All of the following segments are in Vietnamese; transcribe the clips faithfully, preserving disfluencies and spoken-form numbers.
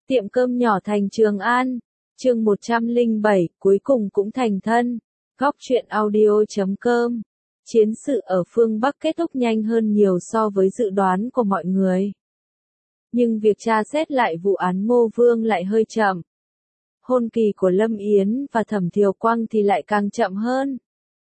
Tiệm cơm nhỏ thành Trường An, chương một trăm lẻ bảy, cuối cùng cũng thành thân. Góc truyện audio chấm com. Chiến sự ở phương Bắc kết thúc nhanh hơn nhiều so với dự đoán của mọi người. Nhưng việc tra xét lại vụ án Ngô Vương lại hơi chậm. Hôn kỳ của Lâm Yến và Thẩm Thiều Quang thì lại càng chậm hơn.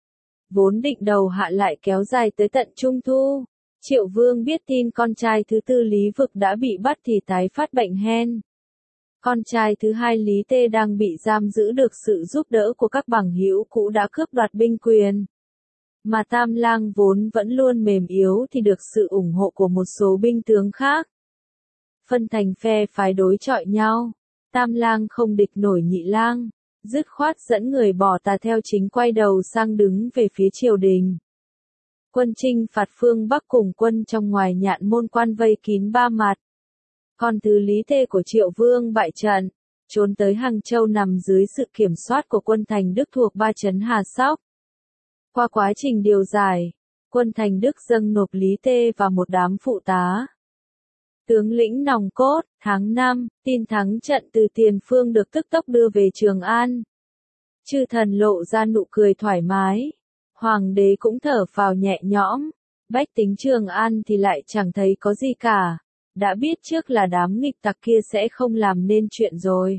Vốn định đầu hạ lại kéo dài tới tận Trung Thu. Triệu Vương biết tin con trai thứ tư Lý Vực đã bị bắt thì tái phát bệnh hen. Con trai thứ hai Lý Tê đang bị giam giữ được sự giúp đỡ của các bằng hữu cũ đã cướp đoạt binh quyền. Mà Tam Lang vốn vẫn luôn mềm yếu thì được sự ủng hộ của một số binh tướng khác. Phân thành phe phái đối chọi nhau. Tam Lang không địch nổi Nhị Lang, dứt khoát dẫn người bỏ tà theo chính quay đầu sang đứng về phía triều đình. Quân chinh phạt phương Bắc cùng quân trong ngoài Nhạn Môn quan vây kín ba mặt. Con thứ Lý Tê của Triệu Vương bại trận, trốn tới Hàng Châu nằm dưới sự kiểm soát của quân Thành Đức thuộc ba trấn Hà Sóc. Qua quá trình điều giải, quân Thành Đức dâng nộp Lý Tê và một đám phụ tá. Tướng lĩnh nòng cốt, tháng năm, tin thắng trận từ Tiền Phương được tức tốc đưa về Trường An. Chư thần lộ ra nụ cười thoải mái. Hoàng đế cũng thở phào nhẹ nhõm. Bách tính Trường An thì lại chẳng thấy có gì cả. Đã biết trước là đám nghịch tặc kia sẽ không làm nên chuyện rồi.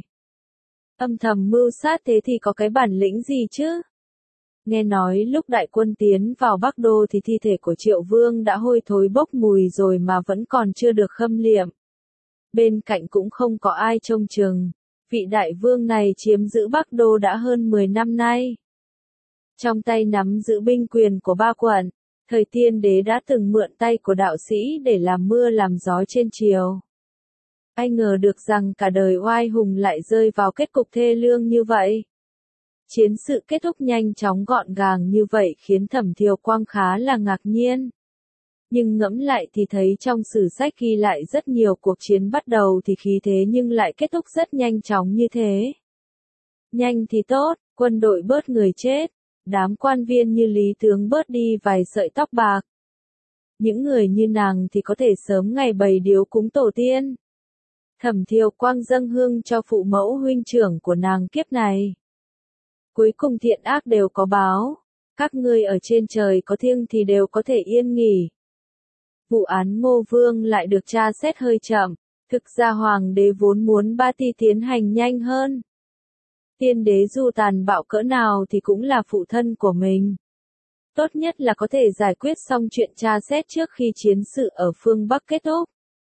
Âm thầm mưu sát thế thì có cái bản lĩnh gì chứ? Nghe nói lúc đại quân tiến vào Bắc Đô thì thi thể của Triệu Vương đã hôi thối bốc mùi rồi mà vẫn còn chưa được khâm liệm. Bên cạnh cũng không có ai trông chừng. Vị đại vương này chiếm giữ Bắc Đô đã hơn mười năm nay. Trong tay nắm giữ binh quyền của ba quận, thời Tiên Đế đã từng mượn tay của đạo sĩ để làm mưa làm gió trên triều. Ai ngờ được rằng cả đời oai hùng lại rơi vào kết cục thê lương như vậy. Chiến sự kết thúc nhanh chóng gọn gàng như vậy khiến Thẩm Thiều Quang khá là ngạc nhiên. Nhưng ngẫm lại thì thấy trong sử sách ghi lại rất nhiều cuộc chiến bắt đầu thì khí thế nhưng lại kết thúc rất nhanh chóng như thế. Nhanh thì tốt, quân đội bớt người chết. Đám quan viên như Lý Tướng bớt đi vài sợi tóc bạc. Những người như nàng thì có thể sớm ngày bày điếu cúng tổ tiên. Thẩm Thiều Quang dâng hương cho phụ mẫu huynh trưởng của nàng kiếp này. Cuối cùng thiện ác đều có báo. Các ngươi ở trên trời có thiêng thì đều có thể yên nghỉ. Vụ án Ngô Vương lại được tra xét hơi chậm. Thực ra hoàng đế vốn muốn Ba Ti tiến hành nhanh hơn. Tiên đế dù tàn bạo cỡ nào thì cũng là phụ thân của mình. Tốt nhất là có thể giải quyết xong chuyện tra xét trước khi chiến sự ở phương Bắc kết thúc.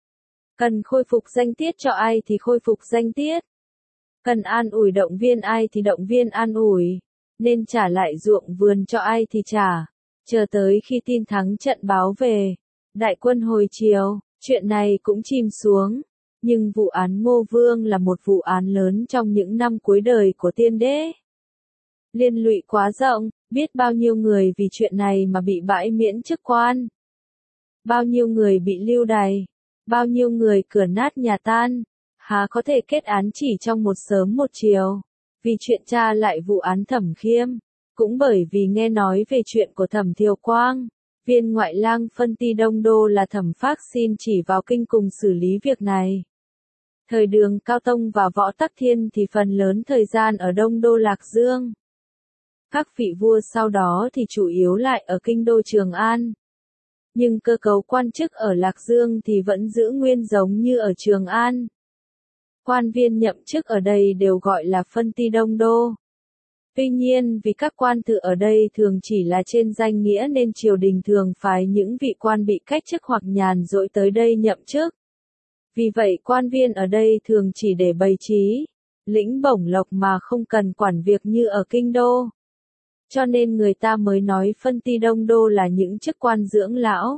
Cần khôi phục danh tiết cho ai thì khôi phục danh tiết. Cần an ủi động viên ai thì động viên an ủi. Nên trả lại ruộng vườn cho ai thì trả. Chờ tới khi tin thắng trận báo về. Đại quân hồi chiều, chuyện này cũng chìm xuống. Nhưng vụ án Ngô Vương là một vụ án lớn trong những năm cuối đời của tiên đế. Liên lụy quá rộng, biết bao nhiêu người vì chuyện này mà bị bãi miễn chức quan. Bao nhiêu người bị lưu đày. Bao nhiêu người cửa nát nhà tan. Há có thể kết án chỉ trong một sớm một chiều. Vì chuyện tra lại vụ án Thẩm Khiêm. Cũng bởi vì nghe nói về chuyện của Thẩm Thiều Quang. Viên ngoại lang phân ti Đông Đô là Thẩm Phác xin chỉ vào kinh cùng xử lý việc này. Thời Đường Cao Tông và Võ Tắc Thiên thì phần lớn thời gian ở Đông Đô Lạc Dương. Các vị vua sau đó thì chủ yếu lại ở kinh đô Trường An. Nhưng cơ cấu quan chức ở Lạc Dương thì vẫn giữ nguyên giống như ở Trường An. Quan viên nhậm chức ở đây đều gọi là phân ti Đông Đô. Tuy nhiên vì các quan tự ở đây thường chỉ là trên danh nghĩa nên triều đình thường phái những vị quan bị cách chức hoặc nhàn rỗi tới đây nhậm chức. Vì vậy quan viên ở đây thường chỉ để bày trí, lĩnh bổng lộc mà không cần quản việc như ở kinh đô. Cho nên người ta mới nói phân ti Đông Đô là những chức quan dưỡng lão.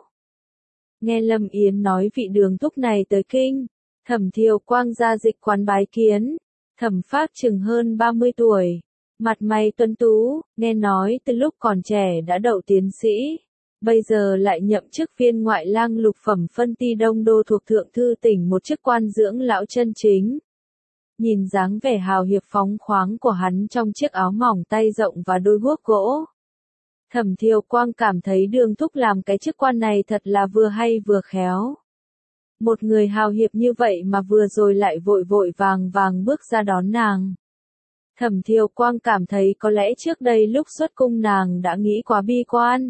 Nghe Lâm Yến nói vị Đường thúc này tới kinh, Thẩm Thiều Quang ra dịch quán bái kiến. Thẩm Phác chừng hơn ba mươi tuổi, mặt mày tuấn tú, nghe nói từ lúc còn trẻ đã đậu tiến sĩ. Bây giờ lại nhậm chức viên ngoại lang lục phẩm phân ti Đông Đô thuộc Thượng Thư tỉnh, một chức quan dưỡng lão chân chính. Nhìn dáng vẻ hào hiệp phóng khoáng của hắn trong chiếc áo mỏng tay rộng và đôi guốc gỗ. Thẩm Thiều Quang cảm thấy Đường thúc làm cái chức quan này thật là vừa hay vừa khéo. Một người hào hiệp như vậy mà vừa rồi lại vội vội vàng vàng bước ra đón nàng. Thẩm Thiều Quang cảm thấy có lẽ trước đây lúc xuất cung nàng đã nghĩ quá bi quan.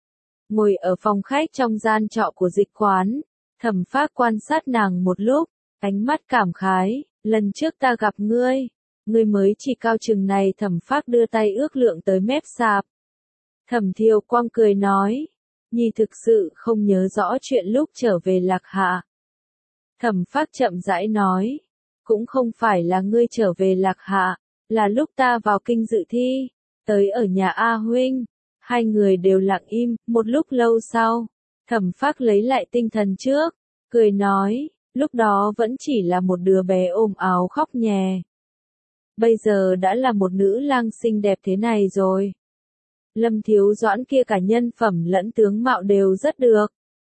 Ngồi ở phòng khách trong gian trọ của dịch quán, Thẩm Phác quan sát nàng một lúc, ánh mắt cảm khái, lần trước ta gặp ngươi, ngươi mới chỉ cao chừng này. Thẩm Phác đưa tay ước lượng tới mép sạp. Thẩm Thiều Quang cười nói, nhi thực sự không nhớ rõ chuyện lúc trở về Lạc Hạ. Thẩm Phác chậm rãi nói, cũng không phải là ngươi trở về Lạc Hạ, là lúc ta vào kinh dự thi, tới ở nhà A huynh. Hai người đều lặng im, một lúc lâu sau, Thẩm Phác lấy lại tinh thần trước, cười nói, lúc đó vẫn chỉ là một đứa bé ôm áo khóc nhè. Bây giờ đã là một nữ lang xinh đẹp thế này rồi. Lâm Thiếu Doãn kia cả nhân phẩm lẫn tướng mạo đều rất được.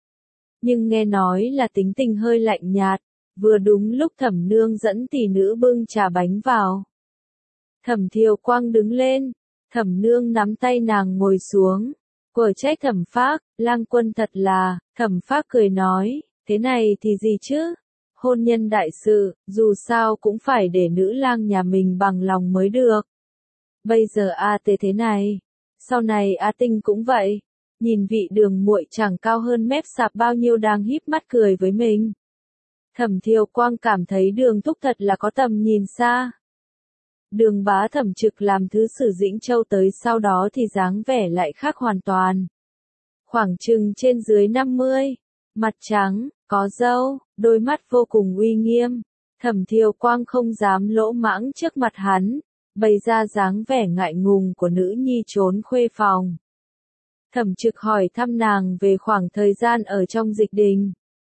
Nhưng nghe nói là tính tình hơi lạnh nhạt, vừa đúng lúc Thẩm nương dẫn tỷ nữ bưng trà bánh vào. Thẩm Thiều Quang đứng lên, Thẩm nương nắm tay nàng ngồi xuống, quở trách Thẩm Phác, lang quân thật là. Thẩm Phác cười nói, thế này thì gì chứ, hôn nhân đại sự, dù sao cũng phải để nữ lang nhà mình bằng lòng mới được. Bây giờ A Tê thế này, sau này A Tinh cũng vậy, nhìn vị Đường muội chẳng cao hơn mép sạp bao nhiêu đang híp mắt cười với mình. Thẩm Thiều Quang cảm thấy Đường thúc thật là có tầm nhìn xa. Đường bá Thẩm Trực làm thứ sử Dĩnh Châu tới sau đó thì dáng vẻ lại khác hoàn toàn. Khoảng chừng trên dưới năm mươi, mặt trắng, có râu, đôi mắt vô cùng uy nghiêm. Thẩm Thiều Quang không dám lỗ mãng trước mặt hắn, bày ra dáng vẻ ngại ngùng của nữ nhi trốn khuê phòng. Thẩm Trực hỏi thăm nàng về khoảng thời gian ở trong dịch đình.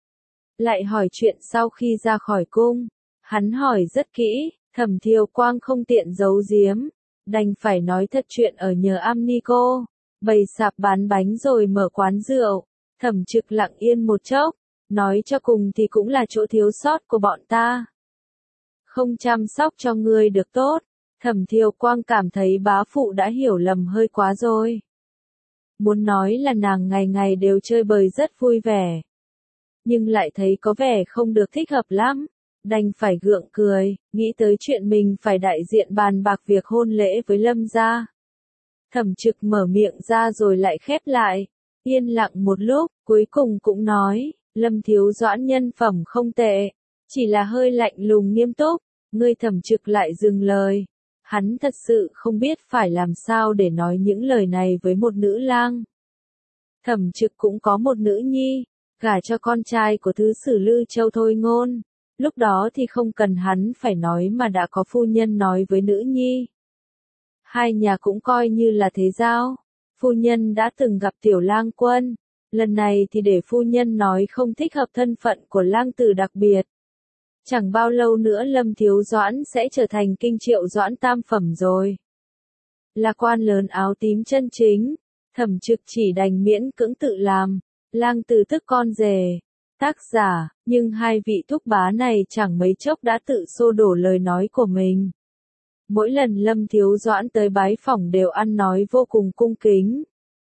Lại hỏi chuyện sau khi ra khỏi cung. Hắn hỏi rất kỹ, Thẩm Thiều Quang không tiện giấu giếm, đành phải nói thật chuyện ở nhờ am ni cô, bày sạp bán bánh rồi mở quán rượu. Thẩm Trực lặng yên một chốc, nói cho cùng thì cũng là chỗ thiếu sót của bọn ta. Không chăm sóc cho ngươi được tốt. Thẩm Thiều Quang cảm thấy bá phụ đã hiểu lầm hơi quá rồi. Muốn nói là nàng ngày ngày đều chơi bời rất vui vẻ, nhưng lại thấy có vẻ không được thích hợp lắm, đành phải gượng cười, nghĩ tới chuyện mình phải đại diện bàn bạc việc hôn lễ với Lâm gia. Thẩm Trực mở miệng ra rồi lại khép lại, yên lặng một lúc, cuối cùng cũng nói, Lâm Thiếu Doãn nhân phẩm không tệ, chỉ là hơi lạnh lùng nghiêm túc. Ngươi Thẩm Trực lại dừng lời. Hắn thật sự không biết phải làm sao để nói những lời này với một nữ lang. Thẩm Trực cũng có một nữ nhi, gả cho con trai của thứ sử Lư Châu Thôi Ngôn. Lúc đó thì không cần hắn phải nói mà đã có phu nhân nói với nữ nhi. Hai nhà cũng coi như là thế giao. Phu nhân đã từng gặp tiểu lang quân, lần này thì để phu nhân nói không thích hợp thân phận của lang tử đặc biệt. Chẳng bao lâu nữa Lâm Thiếu Doãn sẽ trở thành kinh triệu doãn tam phẩm rồi. Là quan lớn áo tím chân chính, Thẩm Trực chỉ đành miễn cưỡng tự làm, lang tử tức con rể. Tác giả, nhưng hai vị thúc bá này chẳng mấy chốc đã tự xô đổ lời nói của mình. Mỗi lần Lâm Thiếu Doãn tới bái phỏng đều ăn nói vô cùng cung kính.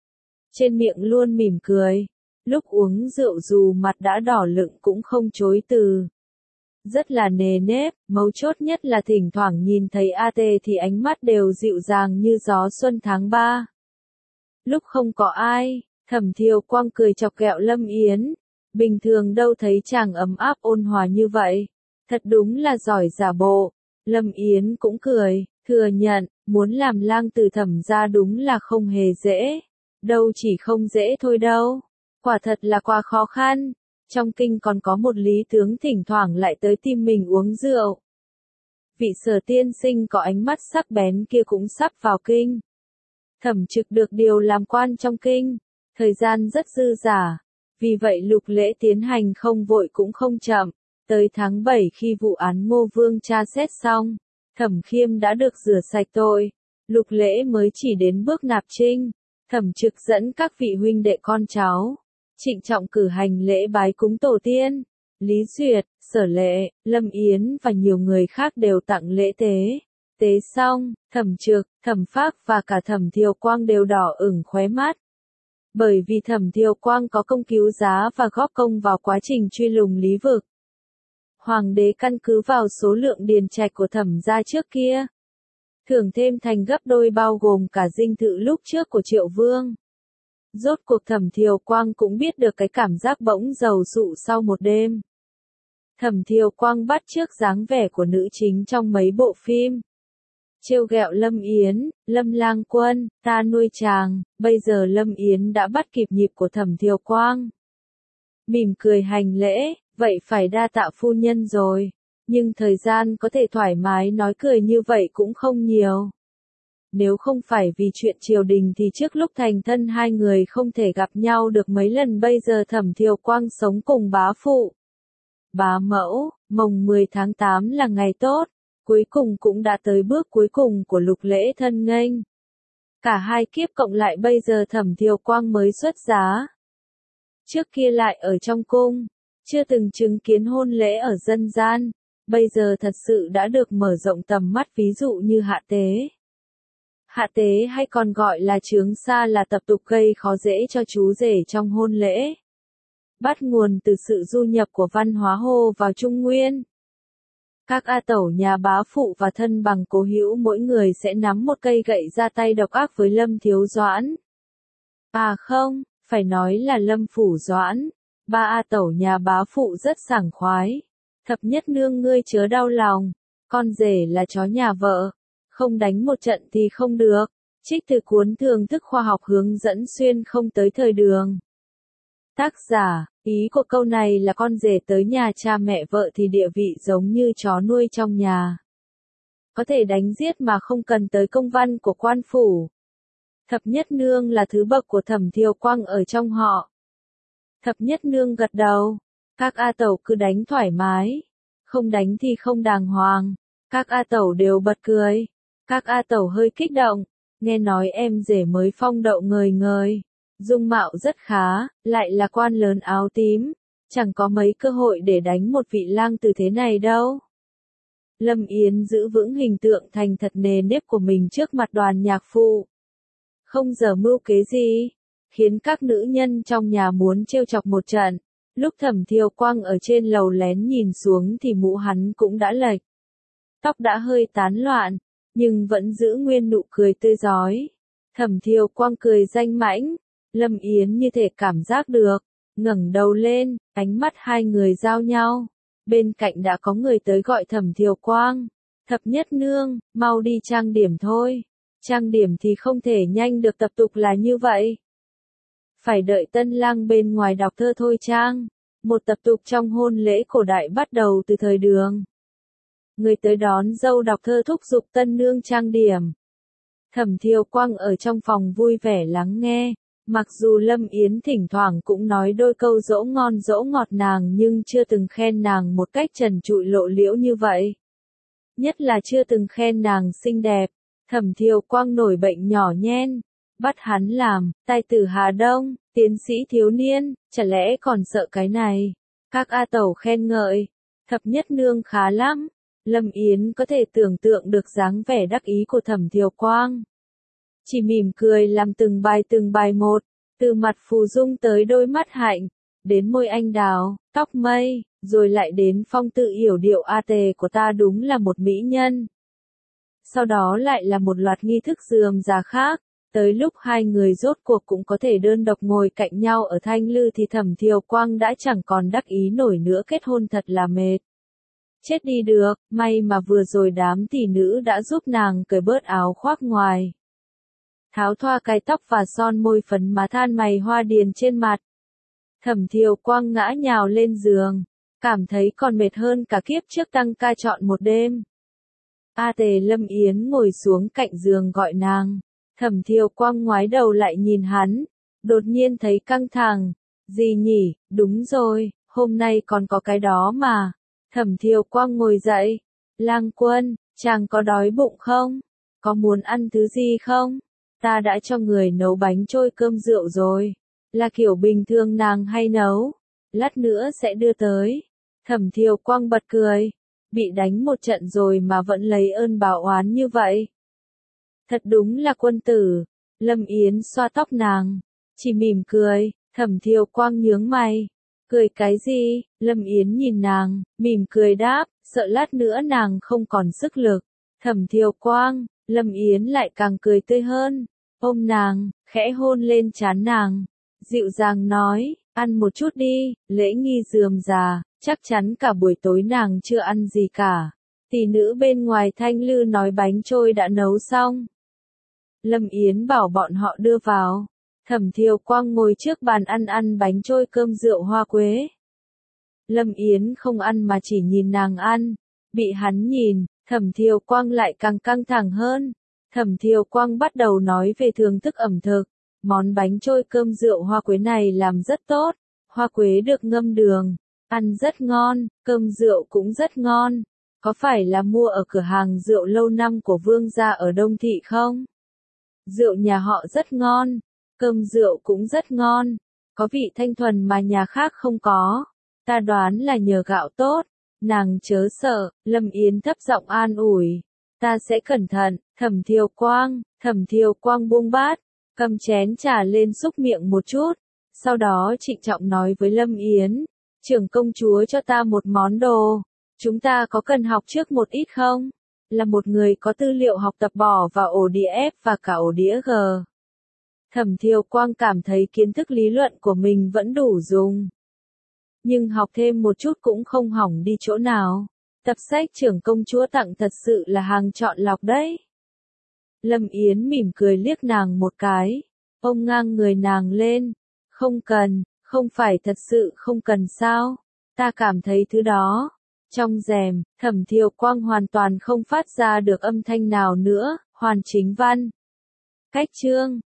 Trên miệng luôn mỉm cười, lúc uống rượu dù mặt đã đỏ lựng cũng không chối từ. Rất là nề nếp, mấu chốt nhất là thỉnh thoảng nhìn thấy A Tê thì ánh mắt đều dịu dàng như gió xuân tháng ba. Lúc không có ai, Thẩm Thiều Quang cười chọc ghẹo Lâm Yến. Bình thường đâu thấy chàng ấm áp ôn hòa như vậy. Thật đúng là giỏi giả bộ. Lâm Yến cũng cười, thừa nhận, muốn làm lang tử Thẩm gia đúng là không hề dễ. Đâu chỉ không dễ thôi đâu. Quả thật là quá khó khăn. Trong kinh còn có một lý tướng thỉnh thoảng lại tới tìm mình uống rượu. Vị Sở tiên sinh có ánh mắt sắc bén kia cũng sắp vào kinh. Thẩm Trực được điều làm quan trong kinh, thời gian rất dư dả, vì vậy lục lễ tiến hành không vội cũng không chậm. Tới tháng bảy khi vụ án Ngô Vương tra xét xong, Thẩm Khiêm đã được rửa sạch tội, lục lễ mới chỉ đến bước nạp trinh. Thẩm Trực dẫn các vị huynh đệ con cháu, trịnh trọng cử hành lễ bái cúng tổ tiên. Lý Duyệt, Sở Lệ, Lâm Yến và nhiều người khác đều tặng lễ tế. Tế xong, Thẩm Trực, Thẩm Phác và cả Thẩm Thiều Quang đều đỏ ửng khóe mắt. Bởi vì Thẩm Thiều Quang có công cứu giá và góp công vào quá trình truy lùng Lý Vực. Hoàng đế căn cứ vào số lượng điền trạch của Thẩm gia trước kia, thưởng thêm thành gấp đôi bao gồm cả dinh thự lúc trước của Triệu Vương. Rốt cuộc Thẩm Thiều Quang cũng biết được cái cảm giác bỗng dầu sụ sau một đêm. Thẩm Thiều Quang bắt chước dáng vẻ của nữ chính trong mấy bộ phim. Trêu ghẹo Lâm Yến, Lâm Lang Quân, ta nuôi chàng, bây giờ Lâm Yến đã bắt kịp nhịp của Thẩm Thiều Quang. Mỉm cười hành lễ, vậy phải đa tạ phu nhân rồi, nhưng thời gian có thể thoải mái nói cười như vậy cũng không nhiều. Nếu không phải vì chuyện triều đình thì trước lúc thành thân hai người không thể gặp nhau được mấy lần, bây giờ Thẩm Thiều Quang sống cùng bá phụ. Bá mẫu, mồng mười tháng tám là ngày tốt, cuối cùng cũng đã tới bước cuối cùng của lục lễ thân nghênh. Cả hai kiếp cộng lại bây giờ Thẩm Thiều Quang mới xuất giá. Trước kia lại ở trong cung, chưa từng chứng kiến hôn lễ ở dân gian, bây giờ thật sự đã được mở rộng tầm mắt, ví dụ như hạ tế. Hạ tế hay còn gọi là chướng xa là tập tục gây khó dễ cho chú rể trong hôn lễ. Bắt nguồn từ sự du nhập của văn hóa Hồ vào Trung Nguyên. Các A Tẩu nhà bá phụ và thân bằng cố hữu mỗi người sẽ nắm một cây gậy ra tay độc ác với Lâm Thiếu Doãn. À không, phải nói là Lâm Phủ Doãn. Ba A Tẩu nhà bá phụ rất sảng khoái. Thập nhất nương ngươi chớ đau lòng, con rể là chó nhà vợ, không đánh một trận thì không được. Trích từ cuốn Thưởng thức khoa học hướng dẫn xuyên không tới thời đường. Tác giả, ý của câu này là con rể tới nhà cha mẹ vợ thì địa vị giống như chó nuôi trong nhà. Có thể đánh giết mà không cần tới công văn của quan phủ. Thập nhất nương là thứ bậc của Thẩm Thiều Quang ở trong họ. Thập nhất nương gật đầu. Các A Tẩu cứ đánh thoải mái. Không đánh thì không đàng hoàng. Các A Tẩu đều bật cười. Các A Tẩu hơi kích động. Nghe nói em rể mới phong đậu ngời ngời. Dung mạo rất khá, lại là quan lớn áo tím. Chẳng có mấy cơ hội để đánh một vị lang tử thế này đâu. Lâm Yến giữ vững hình tượng thành thật nề nếp của mình trước mặt đoàn nhạc phụ. Không giở mưu kế gì, khiến các nữ nhân trong nhà muốn trêu chọc một trận. Lúc Thẩm Thiều Quang ở trên lầu lén nhìn xuống thì mũ hắn cũng đã lệch. Tóc đã hơi tán loạn, nhưng vẫn giữ nguyên nụ cười tươi rói. Thẩm Thiều Quang cười danh mãnh, Lâm Yến như thể cảm giác được, ngẩng đầu lên, ánh mắt hai người giao nhau. Bên cạnh đã có người tới gọi Thẩm Thiều Quang. Thập nhất nương, mau đi trang điểm thôi. Trang điểm thì không thể nhanh được, tập tục là như vậy. Phải đợi tân lang bên ngoài đọc thơ thôi trang. Một tập tục trong hôn lễ cổ đại bắt đầu từ thời Đường. Người tới đón dâu đọc thơ thúc giục tân nương trang điểm. Thẩm Thiều Quang ở trong phòng vui vẻ lắng nghe. Mặc dù Lâm Yến thỉnh thoảng cũng nói đôi câu dỗ ngon dỗ ngọt nàng, nhưng chưa từng khen nàng một cách trần trụi lộ liễu như vậy. Nhất là chưa từng khen nàng xinh đẹp. Thẩm Thiều Quang nổi bệnh nhỏ nhen. Bắt hắn làm, tài tử Hà Đông, tiến sĩ thiếu niên, chả lẽ còn sợ cái này. Các A Tẩu khen ngợi. Thập nhất nương khá lắm. Lâm Yến có thể tưởng tượng được dáng vẻ đắc ý của Thẩm Thiều Quang. Chỉ mỉm cười làm từng bài từng bài một, từ mặt phù dung tới đôi mắt hạnh, đến môi anh đào, tóc mây, rồi lại đến phong tự yểu điệu a tề của ta, đúng là một mỹ nhân. Sau đó lại là một loạt nghi thức rườm rà khác, tới lúc hai người rốt cuộc cũng có thể đơn độc ngồi cạnh nhau ở thanh lư thì Thẩm Thiều Quang đã chẳng còn đắc ý nổi nữa, kết hôn thật là mệt. Chết đi được, may mà vừa rồi đám tỷ nữ đã giúp nàng cởi bớt áo khoác ngoài. Tháo thoa cái tóc và son môi phấn má, than mày hoa điền trên mặt. Thẩm Thiều Quang ngã nhào lên giường, cảm thấy còn mệt hơn cả kiếp trước tăng ca trọn một đêm. A tề Lâm Yến ngồi xuống cạnh giường gọi nàng. Thẩm Thiều Quang ngoái đầu lại nhìn hắn, đột nhiên thấy căng thẳng. Gì nhỉ, đúng rồi, hôm nay còn có cái đó mà. Thẩm Thiều Quang ngồi dậy. Lang Quân, chàng có đói bụng không? Có muốn ăn thứ gì không? Ta đã cho người nấu bánh trôi cơm rượu rồi. Là kiểu bình thường nàng hay nấu. Lát nữa sẽ đưa tới. Thẩm Thiều Quang bật cười. Bị đánh một trận rồi mà vẫn lấy ơn báo oán như vậy. Thật đúng là quân tử. Lâm Yến xoa tóc nàng. Chỉ mỉm cười. Thẩm Thiều Quang nhướng mày. Cười cái gì? Lâm Yến nhìn nàng, mỉm cười đáp, sợ lát nữa nàng không còn sức lực. Thẩm Thiều Quang, Lâm Yến lại càng cười tươi hơn, ôm nàng, khẽ hôn lên trán nàng, dịu dàng nói, ăn một chút đi, lễ nghi rườm rà, chắc chắn cả buổi tối nàng chưa ăn gì cả. Tỷ nữ bên ngoài thanh lư nói bánh trôi đã nấu xong. Lâm Yến bảo bọn họ đưa vào. Thẩm Thiều Quang ngồi trước bàn ăn ăn bánh trôi cơm rượu hoa quế. Lâm Yến không ăn mà chỉ nhìn nàng ăn. Bị hắn nhìn, Thẩm Thiều Quang lại càng căng thẳng hơn. Thẩm Thiều Quang bắt đầu nói về thưởng thức ẩm thực. Món bánh trôi cơm rượu hoa quế này làm rất tốt. Hoa quế được ngâm đường, ăn rất ngon, cơm rượu cũng rất ngon. Có phải là mua ở cửa hàng rượu lâu năm của Vương gia ở Đông Thị không? Rượu nhà họ rất ngon. Cơm rượu cũng rất ngon, có vị thanh thuần mà nhà khác không có. Ta đoán là nhờ gạo tốt. Nàng chớ sợ, Lâm Yến thấp giọng an ủi. Ta sẽ cẩn thận. Thẩm Thiều Quang, Thẩm Thiều Quang buông bát, cầm chén trà lên xúc miệng một chút. Sau đó trịnh trọng nói với Lâm Yến, trưởng công chúa cho ta một món đồ. Chúng ta có cần học trước một ít không? Là một người có tư liệu học tập bỏ vào ổ đĩa F và cả ổ đĩa G. Thẩm Thiều Quang cảm thấy kiến thức lý luận của mình vẫn đủ dùng. Nhưng học thêm một chút cũng không hỏng đi chỗ nào. Tập sách trưởng công chúa tặng thật sự là hàng chọn lọc đấy. Lâm Yến mỉm cười liếc nàng một cái. Ôm ngang người nàng lên. Không cần, không phải thật sự không cần sao. Ta cảm thấy thứ đó. Trong rèm, Thẩm Thiều Quang hoàn toàn không phát ra được âm thanh nào nữa. Hoàn Chính Văn. Cách chương.